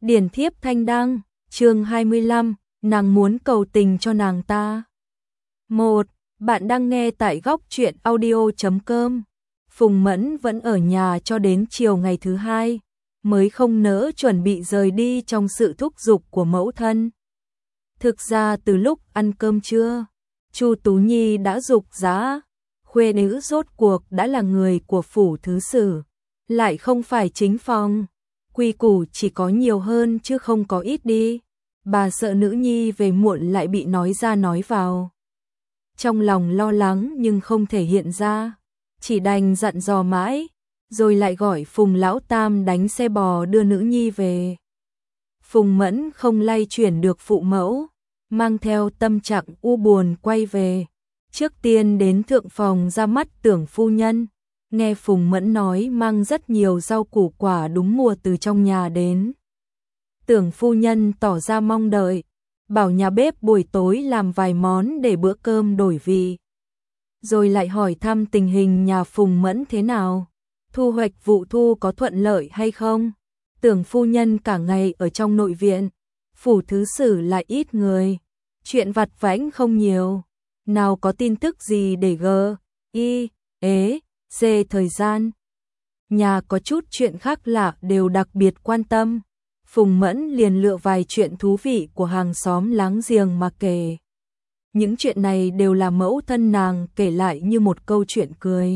Điển thiếp thanh đăng, chương 25, nàng muốn cầu tình cho nàng ta. 1. Bạn đang nghe tại góc truyện audio.com. Phùng Mẫn vẫn ở nhà cho đến chiều ngày thứ hai, mới không nỡ chuẩn bị rời đi trong sự thúc giục của mẫu thân. Thực ra từ lúc ăn cơm trưa, Chu Tú Nhi đã giục giã, khuê nữ rốt cuộc đã là người của phủ thứ sử, lại không phải chính phòng. Quy củ chỉ có nhiều hơn chứ không có ít đi. Bà sợ nữ nhi về muộn lại bị nói ra nói vào. Trong lòng lo lắng nhưng không thể hiện ra, chỉ đành dặn dò mãi, rồi lại gọi Phùng Lão Tam đánh xe bò đưa nữ nhi về. Phùng Mẫn không lay chuyển được phụ mẫu, mang theo tâm trạng u buồn quay về. Trước tiên đến thượng phòng ra mắt Tưởng phu nhân, nghe Phùng Mẫn nói mang rất nhiều rau củ quả đúng mùa từ trong nhà đến. Tưởng phu nhân tỏ ra mong đợi, bảo nhà bếp buổi tối làm vài món để bữa cơm đổi vị. Rồi lại hỏi thăm tình hình nhà Phùng Mẫn thế nào, thu hoạch vụ thu có thuận lợi hay không. Tưởng phu nhân cả ngày ở trong nội viện, phủ thứ sử lại ít người, chuyện vặt vãnh không nhiều, nào có tin tức gì để dê thời gian. Nhà có chút chuyện khác lạ đều đặc biệt quan tâm. Phùng Mẫn liền lựa vài chuyện thú vị của hàng xóm láng giềng mà kể. Những chuyện này đều là mẫu thân nàng kể lại như một câu chuyện cười.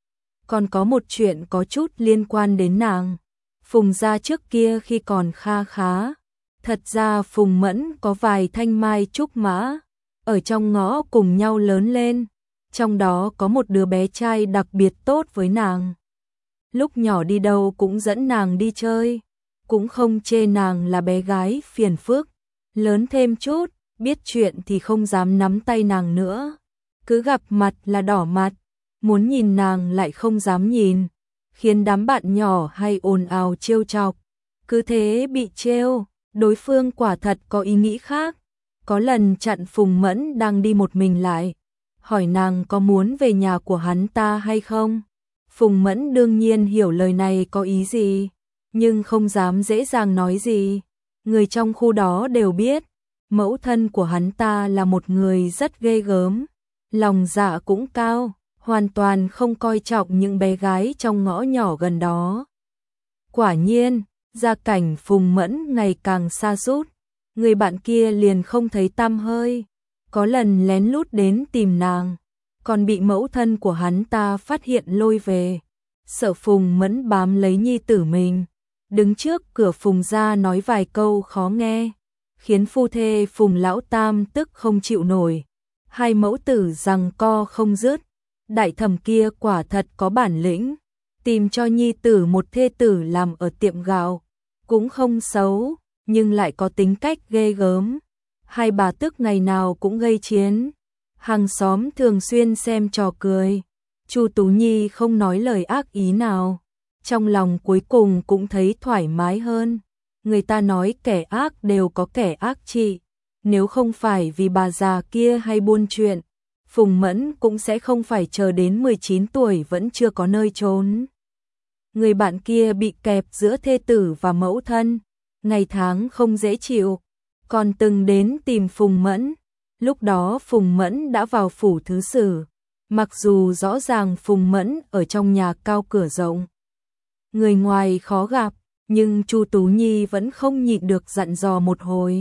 Còn có một chuyện có chút liên quan đến nàng. Phùng gia trước kia khi còn kha khá, thật ra Phùng Mẫn có vài thanh mai trúc mã, ở trong ngõ cùng nhau lớn lên. Trong đó có một đứa bé trai đặc biệt tốt với nàng. Lúc nhỏ đi đâu cũng dẫn nàng đi chơi, cũng không chê nàng là bé gái phiền phức. Lớn thêm chút, biết chuyện thì không dám nắm tay nàng nữa. Cứ gặp mặt là đỏ mặt, muốn nhìn nàng lại không dám nhìn, khiến đám bạn nhỏ hay ồn ào trêu chọc. Cứ thế bị trêu, đối phương quả thật có ý nghĩ khác. Có lần chặn Phùng Mẫn đang đi một mình lại, hỏi nàng có muốn về nhà của hắn ta hay không. Phùng Mẫn đương nhiên hiểu lời này có ý gì, nhưng không dám dễ dàng nói gì. Người trong khu đó đều biết, mẫu thân của hắn ta là một người rất ghê gớm, lòng dạ cũng cao, hoàn toàn không coi trọng những bé gái trong ngõ nhỏ gần đó. Quả nhiên, gia cảnh Phùng Mẫn ngày càng sa sút, người bạn kia liền không thấy tăm hơi. Có lần lén lút đến tìm nàng, còn bị mẫu thân của hắn ta phát hiện lôi về. Sợ Phùng Mẫn bám lấy nhi tử mình, đứng trước cửa Phùng gia nói vài câu khó nghe, khiến phu thê Phùng Lão Tam tức không chịu nổi. Hai mẫu tử giằng co không dứt. Đại thẩm kia quả thật có bản lĩnh, tìm cho nhi tử một thê tử làm ở tiệm gạo, cũng không xấu, nhưng lại có tính cách ghê gớm. Hai bà tức ngày nào cũng gây chiến, hàng xóm thường xuyên xem trò cười. Chu Tú Nhi không nói lời ác ý nào, trong lòng cuối cùng cũng thấy thoải mái hơn. Người ta nói kẻ ác đều có kẻ ác trị, nếu không phải vì bà già kia hay buôn chuyện, Phùng Mẫn cũng sẽ không phải chờ đến 19 tuổi vẫn chưa có nơi trốn. Người bạn kia bị kẹp giữa thê tử và mẫu thân, ngày tháng không dễ chịu, còn từng đến tìm Phùng Mẫn. Lúc đó Phùng Mẫn đã vào phủ thứ sử, mặc dù rõ ràng Phùng Mẫn ở trong nhà cao cửa rộng, người ngoài khó gặp, nhưng Chu Tú Nhi vẫn không nhịn được dặn dò một hồi.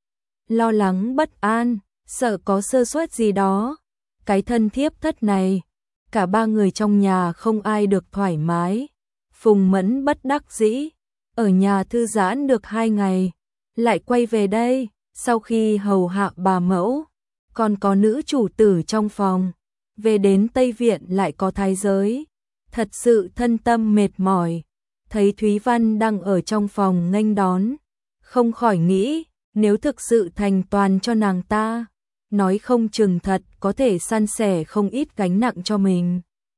Lo lắng bất an, sợ có sơ suất gì đó. Cái thân thiếp thất này, cả ba người trong nhà không ai được thoải mái. Phùng Mẫn bất đắc dĩ, ở nhà thư giãn được 2 ngày, lại quay về đây. Sau khi hầu hạ bà mẫu, còn có nữ chủ tử trong phòng, về đến Tây Viện lại có thái giới, thật sự thân tâm mệt mỏi. Thấy Thúy Văn đang ở trong phòng nghênh đón, không khỏi nghĩ, nếu thực sự thành toàn cho nàng ta, nói không chừng thật có thể san sẻ không ít gánh nặng cho mình.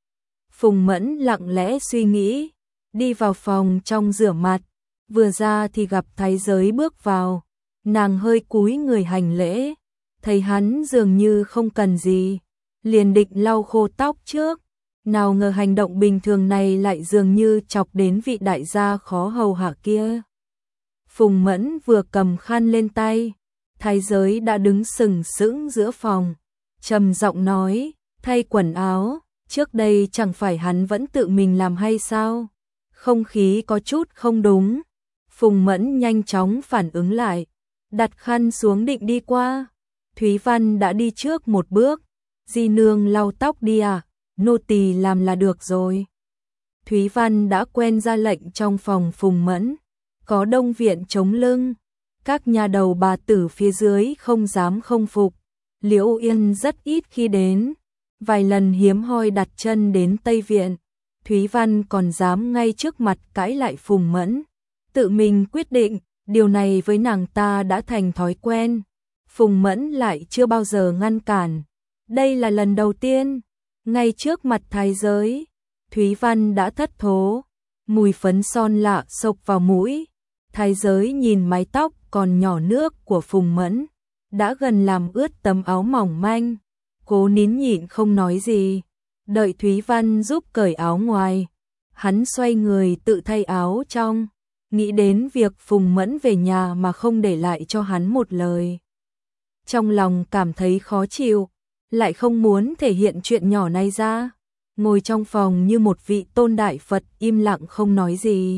Phùng Mẫn lặng lẽ suy nghĩ, đi vào phòng trong rửa mặt, vừa ra thì gặp thái giới bước vào. Nàng hơi cúi người hành lễ, thấy hắn dường như không cần gì, liền định lau khô tóc trước. Nào ngờ hành động bình thường này lại dường như chọc đến vị đại gia khó hầu hạ kia. Phùng Mẫn vừa cầm khăn lên tay, thái giới đã đứng sừng sững giữa phòng, trầm giọng nói, thay quần áo, trước đây chẳng phải hắn vẫn tự mình làm hay sao? Không khí có chút không đúng. Phùng Mẫn nhanh chóng phản ứng lại, đặt khăn xuống định đi qua. Thúy Văn đã đi trước một bước, di nương lau tóc đi à, nô tỳ làm là được rồi. Thúy Văn đã quen ra lệnh trong phòng Phùng Mẫn, có đông viện chống lưng, các nhà đầu bà tử phía dưới không dám không phục. Liễu Yên rất ít khi đến, vài lần hiếm hoi đặt chân đến Tây Viện, Thúy Văn còn dám ngay trước mặt cãi lại Phùng Mẫn, tự mình quyết định, điều này với nàng ta đã thành thói quen. Phùng Mẫn lại chưa bao giờ ngăn cản, đây là lần đầu tiên, ngay trước mặt thái giới, Thúy Văn đã thất thố, mùi phấn son lạ xộc vào mũi, thái giới nhìn mái tóc còn nhỏ nước của Phùng Mẫn, đã gần làm ướt tấm áo mỏng manh, cố nín nhịn không nói gì, đợi Thúy Văn giúp cởi áo ngoài, hắn xoay người tự thay áo trong, nghĩ đến việc Phùng Mẫn về nhà mà không để lại cho hắn một lời. Trong lòng cảm thấy khó chịu, lại không muốn thể hiện chuyện nhỏ này ra, ngồi trong phòng như một vị tôn đại Phật im lặng không nói gì.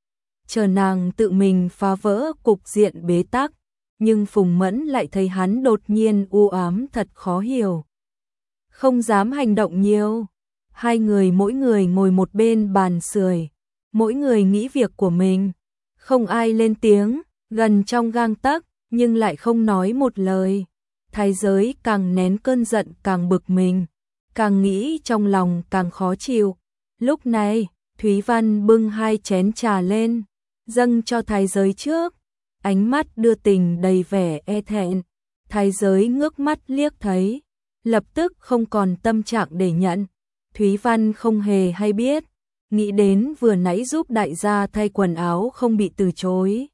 Chờ nàng tự mình phá vỡ cục diện bế tắc, nhưng Phùng Mẫn lại thấy hắn đột nhiên u ám thật khó hiểu. Không dám hành động nhiều, hai người mỗi người ngồi một bên bàn sưởi, mỗi người nghĩ việc của mình, không ai lên tiếng, gần trong gang tấc nhưng lại không nói một lời. Thái giới càng nén cơn giận càng bực mình, càng nghĩ trong lòng càng khó chịu. Lúc này, Thúy Văn bưng hai chén trà lên, dâng cho thái giới trước, ánh mắt đưa tình đầy vẻ e thẹn. Thái giới ngước mắt liếc thấy, lập tức không còn tâm trạng để nhận. Thúy Văn không hề hay biết, nghĩ đến vừa nãy giúp đại gia thay quần áo không bị từ chối.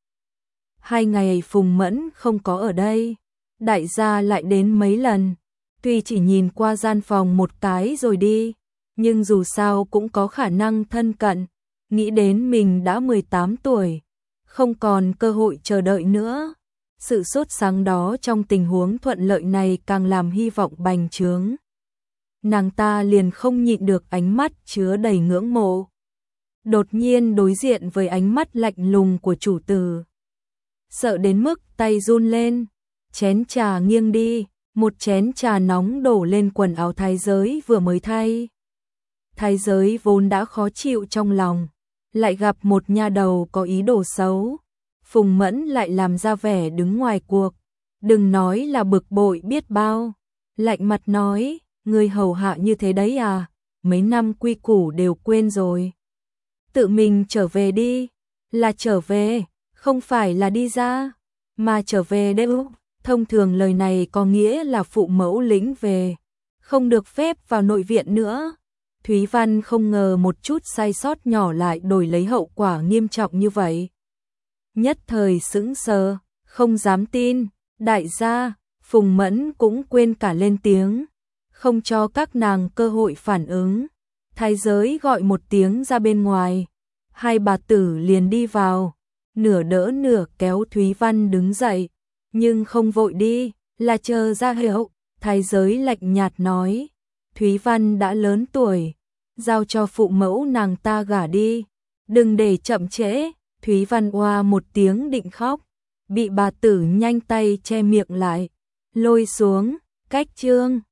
2 ngày Phùng Mẫn không có ở đây, đại gia lại đến mấy lần, tuy chỉ nhìn qua gian phòng một cái rồi đi, nhưng dù sao cũng có khả năng thân cận, nghĩ đến mình đã 18 tuổi, không còn cơ hội chờ đợi nữa. Sự sốt sắng đó trong tình huống thuận lợi này càng làm hy vọng bành trướng. Nàng ta liền không nhịn được ánh mắt chứa đầy ngưỡng mộ. Đột nhiên đối diện với ánh mắt lạnh lùng của chủ tử, sợ đến mức tay run lên, chén trà nghiêng đi, một chén trà nóng đổ lên quần áo thái giới vừa mới thay. Thái giới vốn đã khó chịu trong lòng, lại gặp một nha đầu có ý đồ xấu. Phùng Mẫn lại làm ra vẻ đứng ngoài cuộc, đừng nói là bực bội biết bao, lạnh mặt nói, người hầu hạ như thế đấy à, mấy năm quy củ đều quên rồi. Tự mình trở về đi, là trở về, không phải là đi ra, mà trở về đấy. Thông thường lời này có nghĩa là phụ mẫu lĩnh về, không được phép vào nội viện nữa. Thúy Văn không ngờ một chút sai sót nhỏ lại đổi lấy hậu quả nghiêm trọng như vậy. Nhất thời sững sờ, không dám tin, đại gia, Phùng Mẫn cũng quên cả lên tiếng, không cho các nàng cơ hội phản ứng. Thái giới gọi một tiếng ra bên ngoài, hai bà tử liền đi vào, nửa đỡ nửa kéo Thúy Văn đứng dậy, nhưng không vội đi, là chờ ra hiệu. Thái giới lạnh nhạt nói, Thúy Văn đã lớn tuổi, giao cho phụ mẫu nàng ta gả đi, đừng để chậm trễ. Thúy Văn oa một tiếng định khóc, bị bà tử nhanh tay che miệng lại, lôi xuống, cách chương.